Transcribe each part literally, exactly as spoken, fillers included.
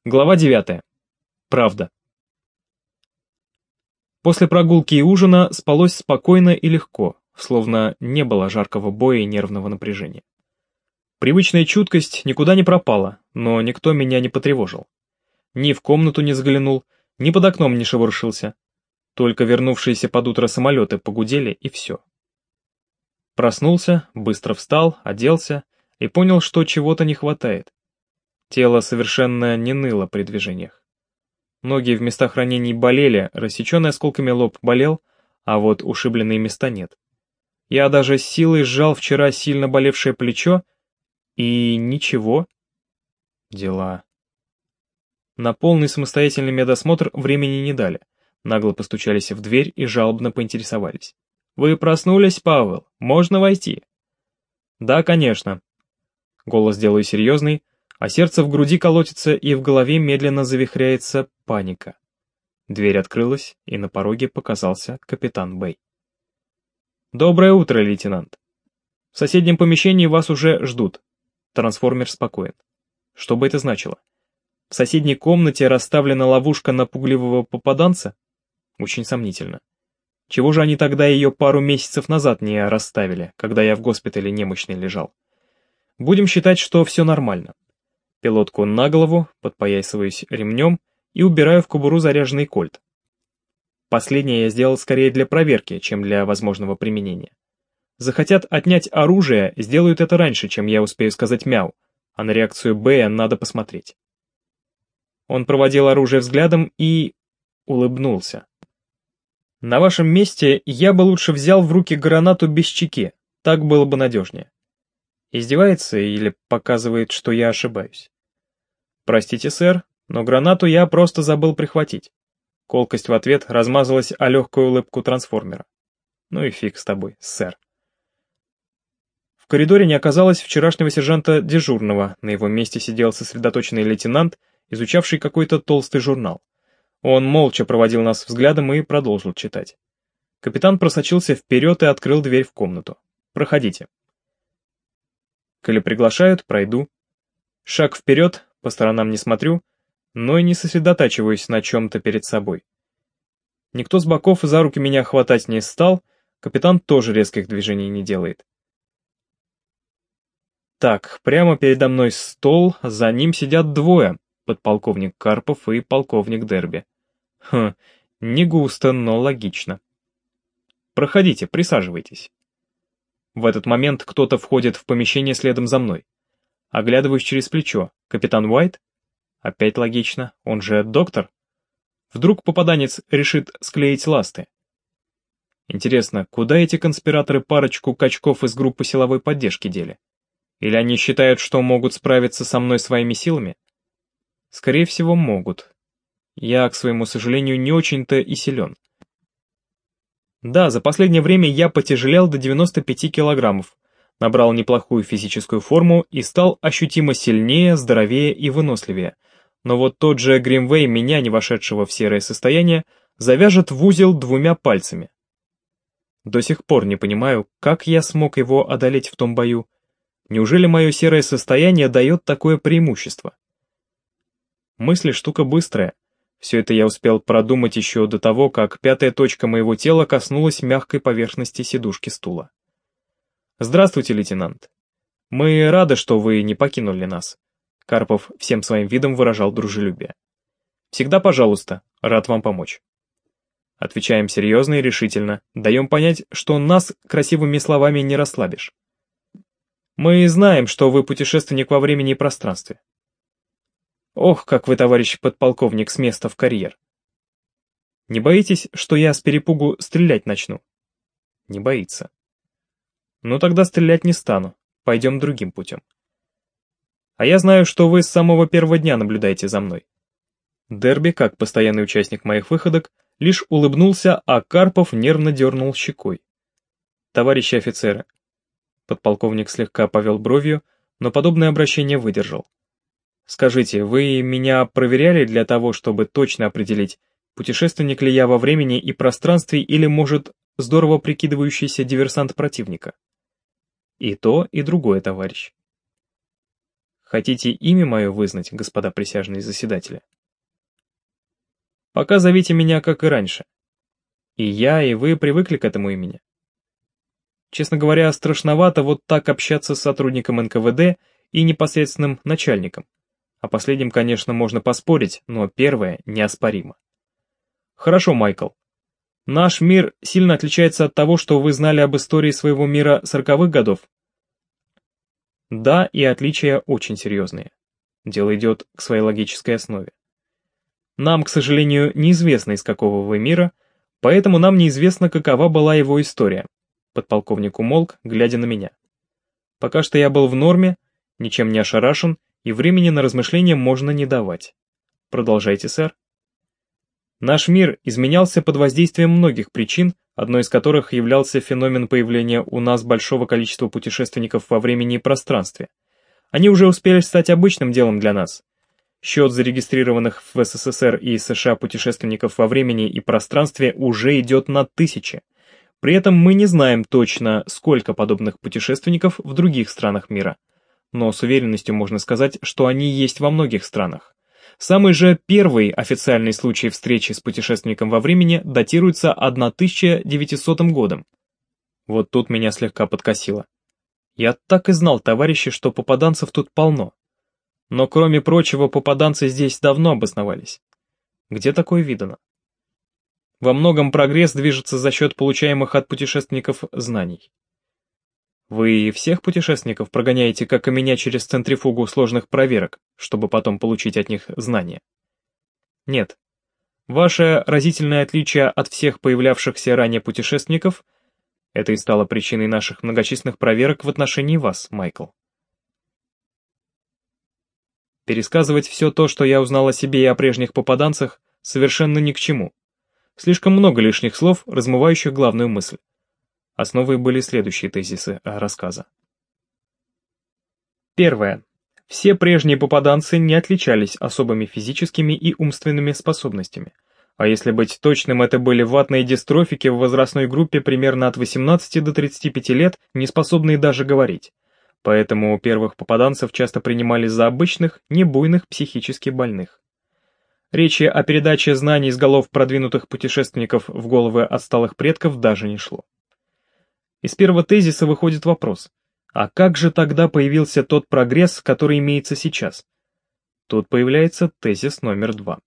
Глава девятая. Правда. После прогулки и ужина спалось спокойно и легко, словно не было жаркого боя и нервного напряжения. Привычная чуткость никуда не пропала, но никто меня не потревожил. Ни в комнату не заглянул, ни под окном не шебуршился. Только вернувшиеся под утро самолеты погудели, и все. Проснулся, быстро встал, оделся и понял, что чего-то не хватает. Тело совершенно не ныло при движениях. Ноги в местах ранений болели, рассеченный осколками лоб болел, а вот ушибленные места нет. Я даже с силой сжал вчера сильно болевшее плечо, и ничего. Дела. На полный самостоятельный медосмотр времени не дали. Нагло постучались в дверь и жалобно поинтересовались. «Вы проснулись, Павел? Можно войти?» «Да, конечно». Голос делаю серьезный, а сердце в груди колотится и в голове медленно завихряется паника. Дверь открылась, и на пороге показался капитан Бэй. «Доброе утро, лейтенант. В соседнем помещении вас уже ждут». Трансформер спокоен. Что бы это значило? В соседней комнате расставлена ловушка на пугливого попаданца? Очень сомнительно. Чего же они тогда ее пару месяцев назад не расставили, когда я в госпитале немощный лежал? Будем считать, что все нормально. Пилотку на голову, подпоясываюсь ремнем и убираю в кобуру заряженный кольт. Последнее я сделал скорее для проверки, чем для возможного применения. Захотят отнять оружие, сделают это раньше, чем я успею сказать мяу, а на реакцию Бэя надо посмотреть. Он проводил оружие взглядом и... улыбнулся. На вашем месте я бы лучше взял в руки гранату без чеки, так было бы надежнее. Издевается или показывает, что я ошибаюсь? Простите, сэр, но гранату я просто забыл прихватить. Колкость в ответ размазалась о легкую улыбку трансформера. Ну и фиг с тобой, сэр. В коридоре не оказалось вчерашнего сержанта дежурного, на его месте сидел сосредоточенный лейтенант, изучавший какой-то толстый журнал. Он молча проводил нас взглядом и продолжил читать. Капитан просочился вперед и открыл дверь в комнату. «Проходите». Коли приглашают, пройду. Шаг вперед, по сторонам не смотрю, но и не сосредотачиваюсь на чем-то перед собой. Никто с боков за руки меня хватать не стал, капитан тоже резких движений не делает. Так, прямо передо мной стол, за ним сидят двое, подполковник Карпов и полковник Дерби. Хм, не густо, но логично. Проходите, присаживайтесь. В этот момент кто-то входит в помещение следом за мной. Оглядываюсь через плечо. Капитан Уайт? Опять логично, он же доктор. Вдруг попаданец решит склеить ласты. Интересно, куда эти конспираторы парочку качков из группы силовой поддержки дели? Или они считают, что могут справиться со мной своими силами? Скорее всего, могут. Я, к своему сожалению, не очень-то и силен. Да, за последнее время я потяжелел до девяноста пяти килограммов, набрал неплохую физическую форму и стал ощутимо сильнее, здоровее и выносливее. Но вот тот же Гримвей, меня, не вошедшего в серое состояние, завяжет в узел двумя пальцами. До сих пор не понимаю, как я смог его одолеть в том бою. Неужели мое серое состояние дает такое преимущество? Мысли штука быстрая. Все это я успел продумать еще до того, как пятая точка моего тела коснулась мягкой поверхности сидушки стула. «Здравствуйте, лейтенант. Мы рады, что вы не покинули нас». Карпов всем своим видом выражал дружелюбие. «Всегда пожалуйста, рад вам помочь». Отвечаем серьезно и решительно, даем понять, что нас красивыми словами не расслабишь. «Мы знаем, что вы путешественник во времени и пространстве». «Ох, как вы, товарищ подполковник, с места в карьер!» «Не боитесь, что я с перепугу стрелять начну?» «Не боится». «Ну тогда стрелять не стану, пойдем другим путем». «А я знаю, что вы с самого первого дня наблюдаете за мной». Дерби, как постоянный участник моих выходок, лишь улыбнулся, а Карпов нервно дернул щекой. «Товарищи офицеры». Подполковник слегка повел бровью, но подобное обращение выдержал. «Скажите, вы меня проверяли для того, чтобы точно определить, путешественник ли я во времени и пространстве или, может, здорово прикидывающийся диверсант противника?» «И то, и другое, товарищ». Хотите имя мое вызнать, господа присяжные заседатели? Пока зовите меня, как и раньше. И я, и вы привыкли к этому имени. Честно говоря, страшновато вот так общаться с сотрудником эн ка вэ дэ и непосредственным начальником. О последнем, конечно, можно поспорить, но первое неоспоримо. Хорошо, Майкл. Наш мир сильно отличается от того, что вы знали об истории своего мира сороковых годов? Да, и отличия очень серьезные. Дело идет к своей логической основе. Нам, к сожалению, неизвестно, из какого вы мира, поэтому нам неизвестно, какова была его история. Подполковник умолк, глядя на меня. Пока что я был в норме, ничем не ошарашен, и времени на размышления можно не давать. Продолжайте, сэр. Наш мир изменялся под воздействием многих причин, одной из которых являлся феномен появления у нас большого количества путешественников во времени и пространстве. Они уже успели стать обычным делом для нас. Счет зарегистрированных в эс эс эс эр и эс ша путешественников во времени и пространстве уже идет на тысячи. При этом мы не знаем точно, сколько подобных путешественников в других странах мира. Но с уверенностью можно сказать, что они есть во многих странах. Самый же первый официальный случай встречи с путешественником во времени датируется тысяча девятисотым годом. Вот тут меня слегка подкосило. Я так и знал, товарищи, что попаданцев тут полно. Но кроме прочего, попаданцы здесь давно обосновались. Где такое видано? Во многом прогресс движется за счет получаемых от путешественников знаний. Вы всех путешественников прогоняете, как и меня, через центрифугу сложных проверок, чтобы потом получить от них знания? Нет. Ваше разительное отличие от всех появлявшихся ранее путешественников — это и стало причиной наших многочисленных проверок в отношении вас, Майкл. Пересказывать все то, что я узнал о себе и о прежних попаданцах, совершенно ни к чему. Слишком много лишних слов, размывающих главную мысль. Основой были следующие тезисы рассказа. Первое. Все прежние попаданцы не отличались особыми физическими и умственными способностями. А если быть точным, это были ватные дистрофики в возрастной группе примерно от восемнадцати до тридцати пяти лет, не способные даже говорить. Поэтому у первых попаданцев часто принимали за обычных, небуйных психически больных. Речи о передаче знаний из голов продвинутых путешественников в головы отсталых предков даже не шло. Из первого тезиса выходит вопрос, а как же тогда появился тот прогресс, который имеется сейчас? Тут появляется тезис номер два.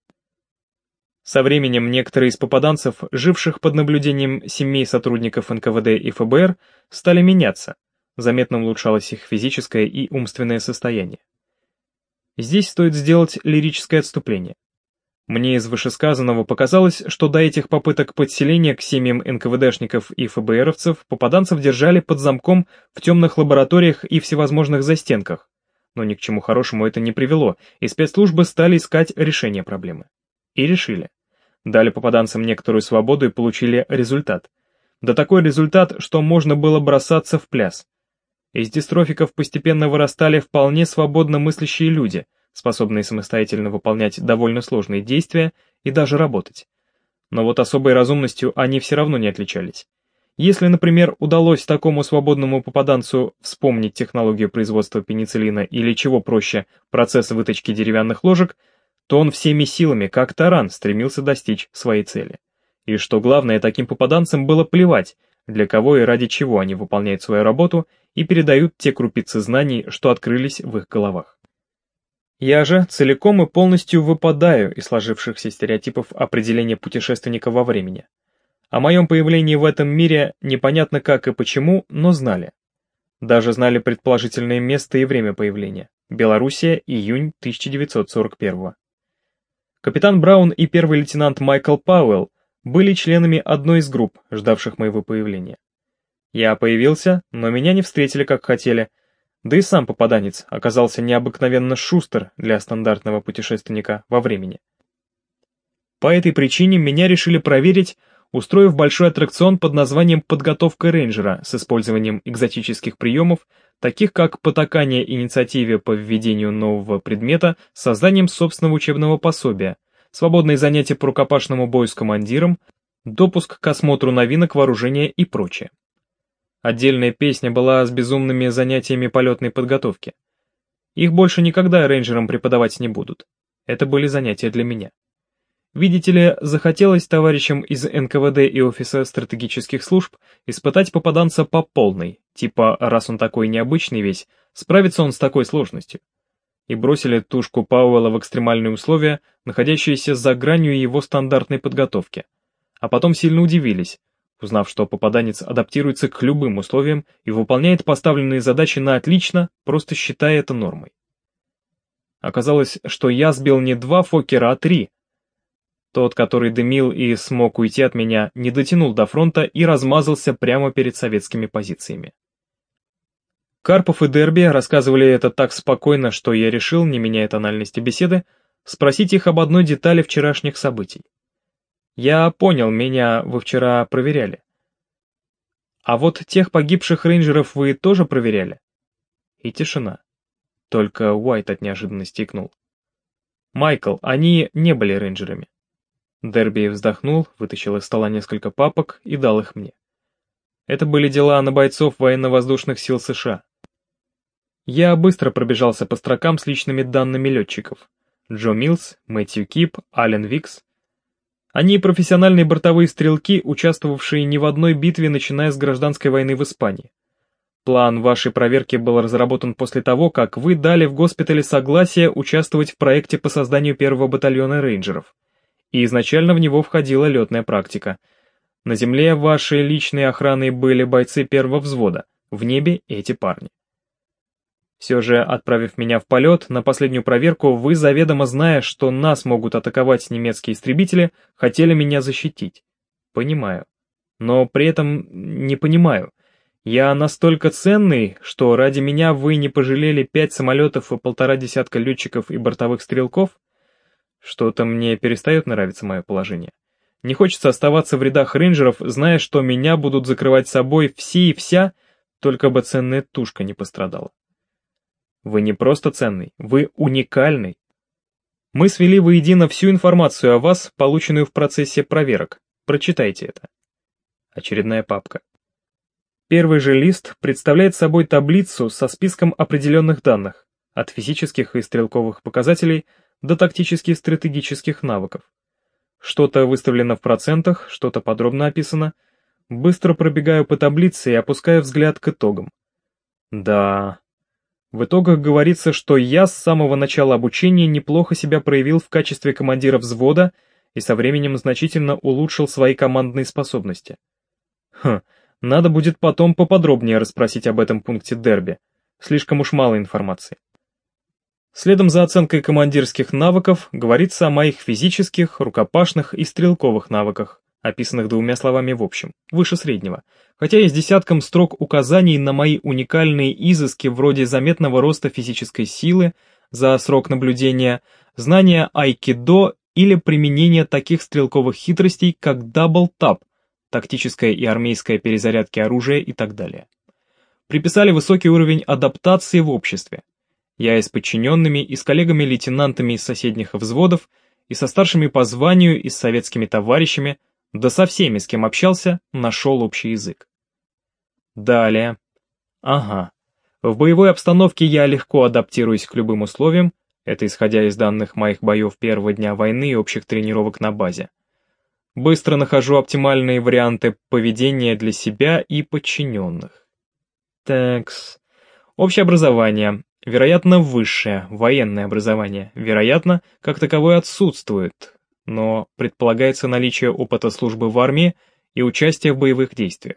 Со временем некоторые из попаданцев, живших под наблюдением семей сотрудников эн ка вэ дэ и эф бэ эр, стали меняться, заметно улучшалось их физическое и умственное состояние. Здесь стоит сделать лирическое отступление. Мне из вышесказанного показалось, что до этих попыток подселения к семьям эн ка вэ дэшников и эф бэ эровцев попаданцев держали под замком в темных лабораториях и всевозможных застенках. Но ни к чему хорошему это не привело, и спецслужбы стали искать решение проблемы. И решили. Дали попаданцам некоторую свободу и получили результат. Да такой результат, что можно было бросаться в пляс. Из дистрофиков постепенно вырастали вполне свободно мыслящие люди, способные самостоятельно выполнять довольно сложные действия и даже работать. Но вот особой разумностью они все равно не отличались. Если, например, удалось такому свободному попаданцу вспомнить технологию производства пенициллина или, чего проще, процесс выточки деревянных ложек, то он всеми силами, как таран, стремился достичь своей цели. И что главное, таким попаданцам было плевать, для кого и ради чего они выполняют свою работу и передают те крупицы знаний, что открылись в их головах. Я же целиком и полностью выпадаю из сложившихся стереотипов определения путешественника во времени. О моем появлении в этом мире непонятно как и почему, но знали. Даже знали предположительное место и время появления. Белоруссия, июнь тысяча девятьсот сорок первого. Капитан Браун и первый лейтенант Майкл Пауэлл были членами одной из групп, ждавших моего появления. Я появился, но меня не встретили как хотели, да и сам попаданец оказался необыкновенно шустр для стандартного путешественника во времени. По этой причине меня решили проверить, устроив большой аттракцион под названием «Подготовка рейнджера» с использованием экзотических приемов, таких как потакание инициативе по введению нового предмета с созданием собственного учебного пособия, свободные занятия по рукопашному бою с командиром, допуск к осмотру новинок вооружения и прочее. Отдельная песня была с безумными занятиями полетной подготовки. Их больше никогда рейнджерам преподавать не будут. Это были занятия для меня. Видите ли, захотелось товарищам из эн ка вэ дэ и Офиса стратегических служб испытать попаданца по полной, типа, раз он такой необычный весь, справится он с такой сложностью. И бросили тушку Пауэлла в экстремальные условия, находящиеся за гранью его стандартной подготовки. А потом сильно удивились, узнав, что попаданец адаптируется к любым условиям и выполняет поставленные задачи на отлично, просто считая это нормой. Оказалось, что я сбил не два Фоккера, а три. Тот, который дымил и смог уйти от меня, не дотянул до фронта и размазался прямо перед советскими позициями. Карпов и Дерби рассказывали это так спокойно, что я решил, не меняя тональности беседы, спросить их об одной детали вчерашних событий. Я понял, меня вы вчера проверяли. А вот тех погибших рейнджеров вы тоже проверяли? И тишина. Только Уайт от неожиданности икнул. Майкл, они не были рейнджерами. Дерби вздохнул, вытащил из стола несколько папок и дал их мне. Это были дела на бойцов военно-воздушных сил США. Я быстро пробежался по строкам с личными данными летчиков. Джо Милс, Мэтью Кип, Ален Викс. Они профессиональные бортовые стрелки, участвовавшие не в одной битве, начиная с гражданской войны в Испании. План вашей проверки был разработан после того, как вы дали в госпитале согласие участвовать в проекте по созданию первого батальона рейнджеров. И изначально в него входила летная практика. На земле вашей личной охраной были бойцы первого взвода, в небе эти парни. Все же, отправив меня в полет, на последнюю проверку, вы, заведомо зная, что нас могут атаковать немецкие истребители, хотели меня защитить. Понимаю. Но при этом не понимаю. Я настолько ценный, что ради меня вы не пожалели пять самолетов и полтора десятка летчиков и бортовых стрелков? Что-то мне перестает нравиться мое положение. Не хочется оставаться в рядах рейнджеров, зная, что меня будут закрывать собой все и вся, только бы ценная тушка не пострадала. Вы не просто ценный, вы уникальный. Мы свели воедино всю информацию о вас, полученную в процессе проверок. Прочитайте это. Очередная папка. Первый же лист представляет собой таблицу со списком определенных данных, от физических и стрелковых показателей до тактических и стратегических навыков. Что-то выставлено в процентах, что-то подробно описано. Быстро пробегаю по таблице и опускаю взгляд к итогам. Да... В итогах говорится, что я с самого начала обучения неплохо себя проявил в качестве командира взвода и со временем значительно улучшил свои командные способности. Хм, надо будет потом поподробнее расспросить об этом пункте Дерби. Слишком уж мало информации. Следом за оценкой командирских навыков говорится о моих физических, рукопашных и стрелковых навыках, описанных двумя словами в общем, выше среднего, хотя и с десятком строк указаний на мои уникальные изыски вроде заметного роста физической силы за срок наблюдения, знания айкидо или применения таких стрелковых хитростей, как дабл-тап, тактическая и армейская перезарядки оружия и так далее. Приписали высокий уровень адаптации в обществе. Я и с подчиненными, и с коллегами-лейтенантами из соседних взводов, и со старшими по званию, и с советскими товарищами, да со всеми, с кем общался, нашел общий язык. Далее. Ага. В боевой обстановке я легко адаптируюсь к любым условиям, это исходя из данных моих боев первого дня войны и общих тренировок на базе. Быстро нахожу оптимальные варианты поведения для себя и подчиненных. Такс. Общее образование. Вероятно, высшее, военное образование. Вероятно, как таковое отсутствует, но предполагается наличие опыта службы в армии и участия в боевых действиях.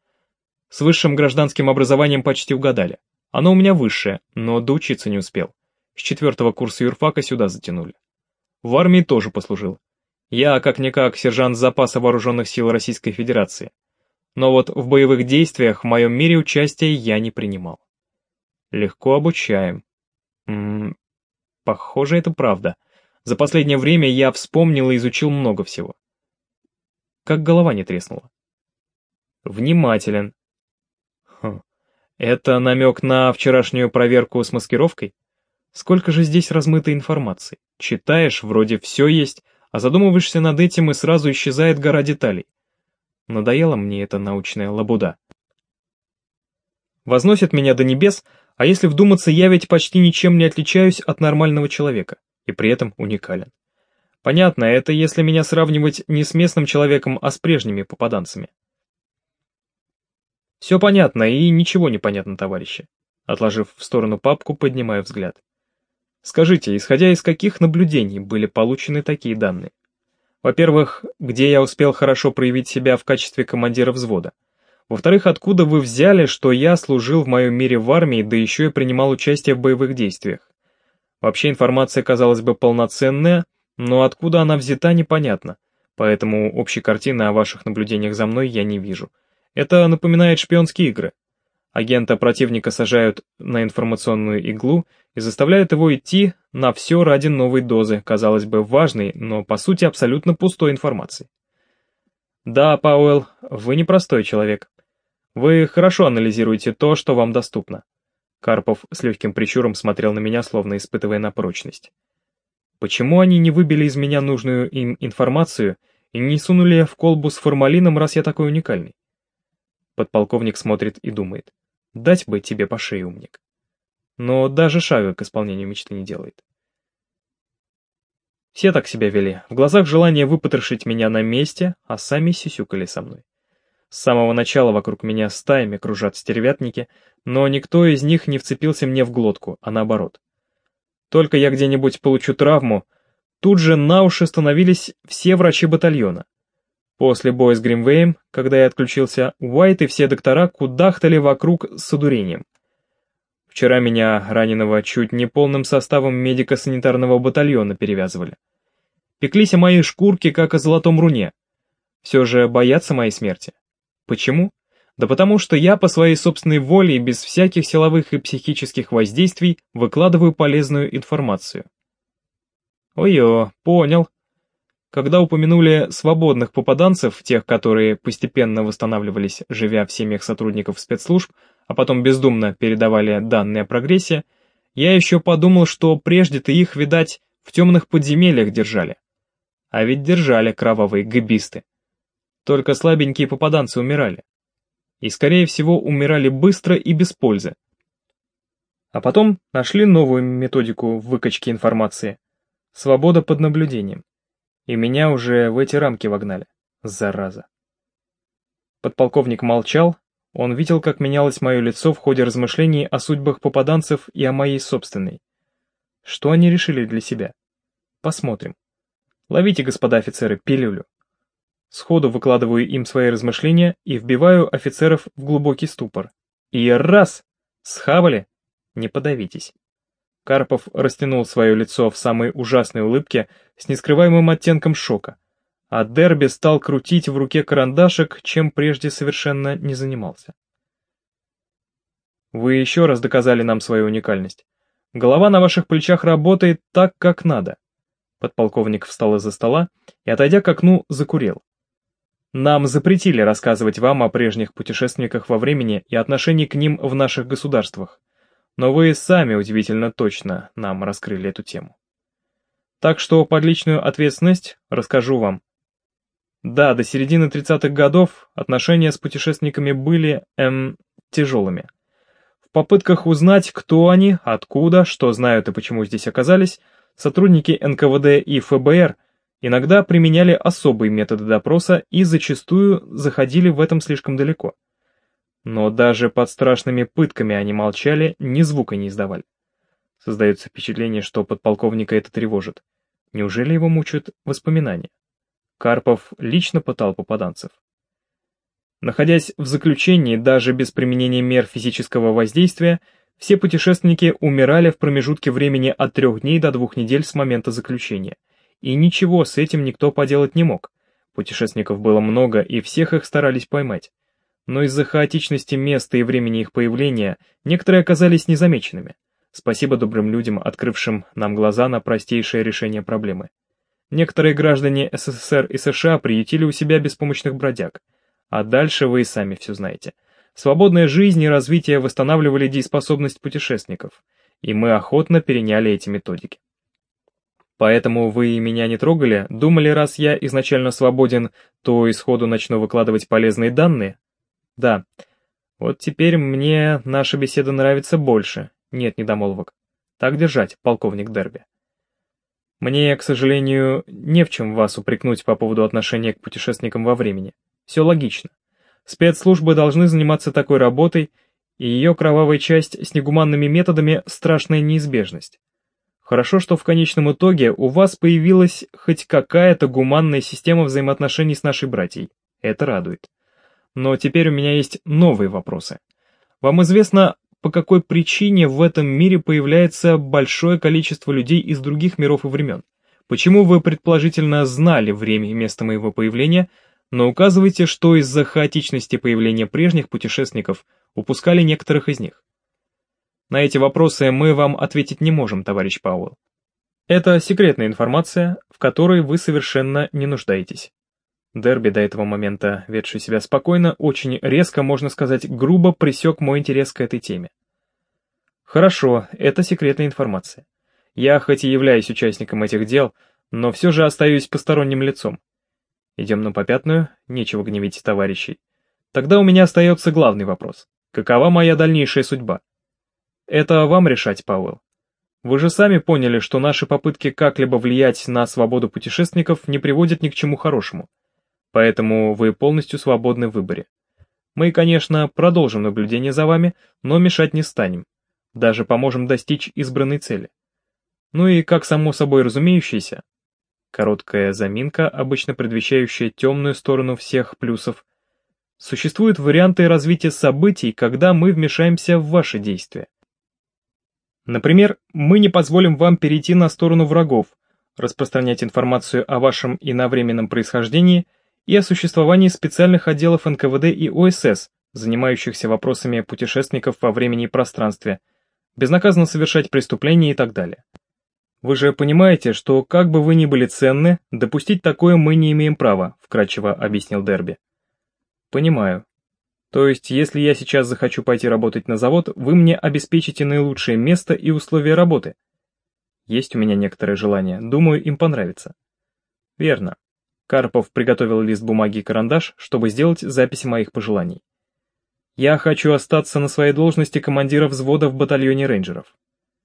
С высшим гражданским образованием почти угадали. Оно у меня высшее, но доучиться не успел. С четвертого курса юрфака сюда затянули. В армии тоже послужил. Я, как-никак, сержант запаса вооруженных сил Российской Федерации. Но вот в боевых действиях в моем мире участия я не принимал. Легко обучаем. М-м, похоже, это правда. За последнее время я вспомнил и изучил много всего. Как голова не треснула. Внимателен. Хм. Это намек на вчерашнюю проверку с маскировкой? Сколько же здесь размытой информации. Читаешь, вроде все есть, а задумываешься над этим и сразу исчезает гора деталей. Надоела мне эта научная лабуда. Возносит меня до небес, А если вдуматься, я ведь почти ничем не отличаюсь от нормального человека, и при этом уникален. Понятно, это если меня сравнивать не с местным человеком, а с прежними попаданцами. Все понятно и ничего не понятно, товарищи. Отложив в сторону папку, поднимаю взгляд. Скажите, исходя из каких наблюдений были получены такие данные? Во-первых, где я успел хорошо проявить себя в качестве командира взвода? Во-вторых, откуда вы взяли, что я служил в моем мире в армии, да еще и принимал участие в боевых действиях? Вообще информация, казалось бы, полноценная, но откуда она взята, непонятно, поэтому общей картины о ваших наблюдениях за мной я не вижу. Это напоминает шпионские игры. Агента противника сажают на информационную иглу и заставляют его идти на все ради новой дозы, казалось бы, важной, но по сути абсолютно пустой информации. Да, Пауэлл, вы непростой человек. Вы хорошо анализируете то, что вам доступно. Карпов с легким прищуром смотрел на меня, словно испытывая на прочность. Почему они не выбили из меня нужную им информацию и не сунули в колбу с формалином, раз я такой уникальный? Подполковник смотрит и думает. Дать бы тебе по шее, умник. Но даже шага к исполнению мечты не делает. Все так себя вели. В глазах желание выпотрошить меня на месте, а сами сюсюкали со мной. С самого начала вокруг меня стаями кружат стервятники, но никто из них не вцепился мне в глотку, а наоборот. Только я где-нибудь получу травму, тут же на уши становились все врачи батальона. После боя с Гримвеем, когда я отключился, Уайт и все доктора кудахтали вокруг с одурением. Вчера меня, раненого, чуть не полным составом медико-санитарного батальона перевязывали. Пеклись о моей шкурке, как о золотом руне. Все же боятся моей смерти. Почему? Да потому что я по своей собственной воле и без всяких силовых и психических воздействий выкладываю полезную информацию. Ой-ё, понял. Когда упомянули свободных попаданцев, тех, которые постепенно восстанавливались, живя в семьях сотрудников спецслужб, а потом бездумно передавали данные о прогрессе, я еще подумал, что прежде-то их, видать, в темных подземельях держали. А ведь держали кровавые гэбисты. Только слабенькие попаданцы умирали. И, скорее всего, умирали быстро и без пользы. А потом нашли новую методику выкачки информации. Свобода под наблюдением. И меня уже в эти рамки вогнали. Зараза. Подполковник молчал, он видел, как менялось мое лицо в ходе размышлений о судьбах попаданцев и о моей собственной. Что они решили для себя? Посмотрим. Ловите, господа офицеры, пилюлю. Сходу выкладываю им свои размышления и вбиваю офицеров в глубокий ступор. И раз! Схавали? Не подавитесь. Карпов растянул свое лицо в самой ужасной улыбке с нескрываемым оттенком шока, а Дерби стал крутить в руке карандашик, чем прежде совершенно не занимался. Вы еще раз доказали нам свою уникальность. Голова на ваших плечах работает так, как надо. Подполковник встал из-за стола и, отойдя к окну, закурил. Нам запретили рассказывать вам о прежних путешественниках во времени и отношении к ним в наших государствах. Но вы сами удивительно точно нам раскрыли эту тему. Так что под личную ответственность расскажу вам. Да, до середины тридцатых годов отношения с путешественниками были, эм, тяжелыми. В попытках узнать, кто они, откуда, что знают и почему здесь оказались, сотрудники эн ка вэ дэ и эф бэ эр иногда применяли особые методы допроса и зачастую заходили в этом слишком далеко. Но даже под страшными пытками они молчали, ни звука не издавали. Создается впечатление, что подполковника это тревожит. Неужели его мучают воспоминания? Карпов лично пытал попаданцев. Находясь в заключении, даже без применения мер физического воздействия, все путешественники умирали в промежутке времени от трех дней до двух недель с момента заключения. И ничего с этим никто поделать не мог. Путешественников было много, и всех их старались поймать. Но из-за хаотичности места и времени их появления некоторые оказались незамеченными. Спасибо добрым людям, открывшим нам глаза на простейшее решение проблемы. Некоторые граждане эс эс эс эр и США приютили у себя беспомощных бродяг. А дальше вы и сами все знаете. Свободная жизнь и развитие восстанавливали дееспособность путешественников, и мы охотно переняли эти методики. Поэтому вы и меня не трогали, думали, раз я изначально свободен, то исходу начну выкладывать полезные данные? Да, Вот теперь мне наша беседа нравится больше. Нет недомолвок. Так держать, полковник Дерби. Мне, к сожалению, не в чем вас упрекнуть по поводу отношения к путешественникам во времени. Все логично. Спецслужбы должны заниматься такой работой, и ее кровавая часть с негуманными методами – страшная неизбежность. Хорошо, что в конечном итоге у вас появилась хоть какая-то гуманная система взаимоотношений с нашей братьей. Это радует. Но теперь у меня есть новые вопросы. Вам известно, по какой причине в этом мире появляется большое количество людей из других миров и времен? Почему вы предположительно знали время и место моего появления, но указываете, что из-за хаотичности появления прежних путешественников упускали некоторых из них? На эти вопросы мы вам ответить не можем, товарищ Пауэлл. Это секретная информация, в которой вы совершенно не нуждаетесь. Дерби, до этого момента ведший себя спокойно, очень резко, можно сказать, грубо пресек мой интерес к этой теме. Хорошо, это секретная информация. Я хоть и являюсь участником этих дел, но все же остаюсь посторонним лицом. Идем на попятную, нечего гневить товарищей. Тогда у меня остается главный вопрос. Какова моя дальнейшая судьба? Это вам решать, Пауэлл. Вы же сами поняли, что наши попытки как-либо влиять на свободу путешественников не приводят ни к чему хорошему. Поэтому вы полностью свободны в выборе. Мы, конечно, продолжим наблюдение за вами, но мешать не станем. Даже поможем достичь избранной цели. Ну и, как само собой разумеющееся, короткая заминка, обычно предвещающая темную сторону всех плюсов, существуют варианты развития событий, когда мы вмешаемся в ваши действия. Например, мы не позволим вам перейти на сторону врагов, распространять информацию о вашем иновременном происхождении и о существовании специальных отделов эн ка вэ дэ и о эс эс, занимающихся вопросами путешественников во времени и пространстве, безнаказанно совершать преступления и так далее. Вы же понимаете, что как бы вы ни были ценны, допустить такое мы не имеем права, вкратчиво объяснил Дерби. Понимаю. То есть, если я сейчас захочу пойти работать на завод, вы мне обеспечите наилучшее место и условия работы? Есть у меня некоторое желание, думаю, им понравится. Верно. Карпов приготовил лист бумаги и карандаш, чтобы сделать записи моих пожеланий. Я хочу остаться на своей должности командира взвода в батальоне рейнджеров.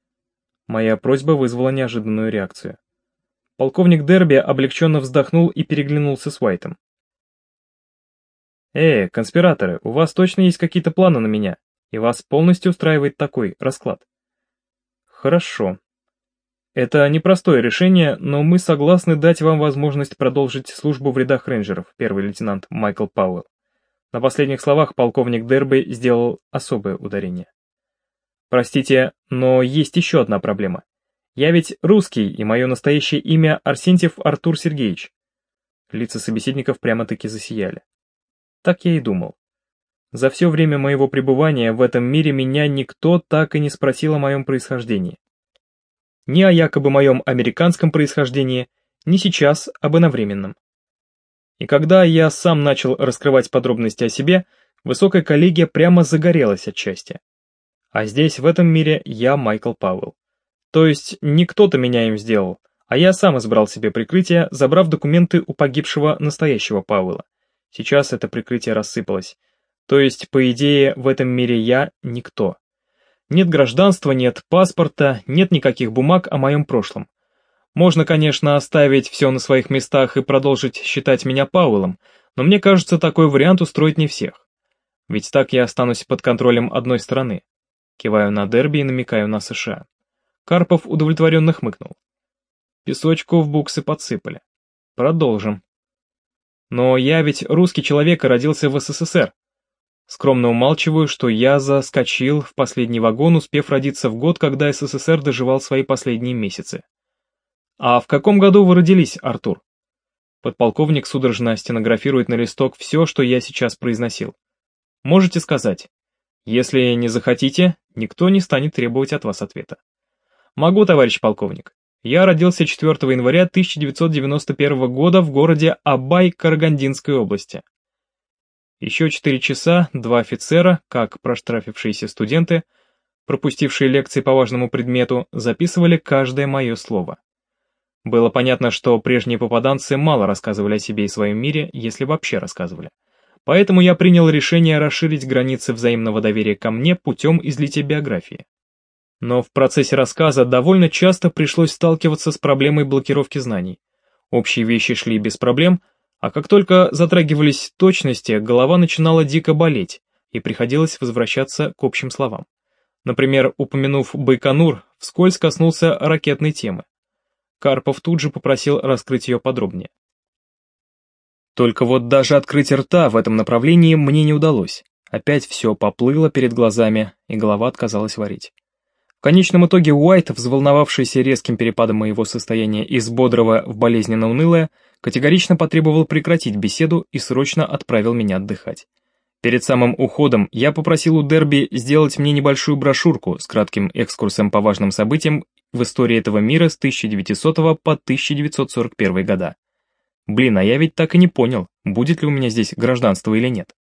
Моя просьба вызвала неожиданную реакцию. Полковник Дерби облегченно вздохнул и переглянулся с Уайтом. «Э, конспираторы, у вас точно есть какие-то планы на меня, и вас полностью устраивает такой расклад?» «Хорошо. Это непростое решение, но мы согласны дать вам возможность продолжить службу в рядах рейнджеров, первый лейтенант Майкл Пауэлл». На последних словах полковник Дерби сделал особое ударение. «Простите, но есть еще одна проблема. Я ведь русский, и мое настоящее имя Арсентьев Артур Сергеевич». Лица собеседников прямо-таки засияли. Так я и думал. За все время моего пребывания в этом мире меня никто так и не спросил о моем происхождении. Ни о якобы моем американском происхождении, ни сейчас об иновременном. И когда я сам начал раскрывать подробности о себе, высокая коллегия прямо загорелась от счастья. А здесь, в этом мире, я Майкл Пауэлл. То есть не кто-то меня им сделал, а я сам избрал себе прикрытие, забрав документы у погибшего настоящего Пауэлла. Сейчас это прикрытие рассыпалось. То есть, по идее, в этом мире я никто. Нет гражданства, нет паспорта, нет никаких бумаг о моем прошлом. Можно, конечно, оставить все на своих местах и продолжить считать меня Пауэллом, но мне кажется, такой вариант устроит не всех. Ведь так я останусь под контролем одной страны. Киваю на Дерби и намекаю на США. Карпов удовлетворенно хмыкнул. Песочку в буксы подсыпали. Продолжим. Но я ведь русский человек и родился в эс эс эс эр. Скромно умалчиваю, что я заскочил в последний вагон, успев родиться в год, когда эс эс эс эр доживал свои последние месяцы. А в каком году вы родились, Артур? Подполковник судорожно стенографирует на листок все, что я сейчас произносил. Можете сказать? Если не захотите, никто не станет требовать от вас ответа. Могу, товарищ полковник. Я родился четвёртого января тысяча девятьсот девяносто первого года в городе Абай Карагандинской области. Еще четыре часа два офицера, как проштрафившиеся студенты, пропустившие лекции по важному предмету, записывали каждое мое слово. Было понятно, что прежние попаданцы мало рассказывали о себе и своем мире, если вообще рассказывали. поэтому я принял решение расширить границы взаимного доверия ко мне путем излития биографии. Но в процессе рассказа довольно часто пришлось сталкиваться с проблемой блокировки знаний. Общие вещи шли без проблем, а как только затрагивались точности, голова начинала дико болеть, и приходилось возвращаться к общим словам. Например, упомянув Байконур, вскользь коснулся ракетной темы. Карпов тут же попросил раскрыть ее подробнее. Только вот даже открыть рта в этом направлении мне не удалось. Опять все поплыло перед глазами, и голова отказалась варить. В конечном итоге Уайт, взволновавшийся резким перепадом моего состояния из бодрого в болезненно унылое, категорично потребовал прекратить беседу и срочно отправил меня отдыхать. Перед самым уходом я попросил у Дерби сделать мне небольшую брошюрку с кратким экскурсом по важным событиям в истории этого мира с тысяча девятисотого по тысяча девятьсот сорок первый года. Блин, а я ведь так и не понял, будет ли у меня здесь гражданство или нет.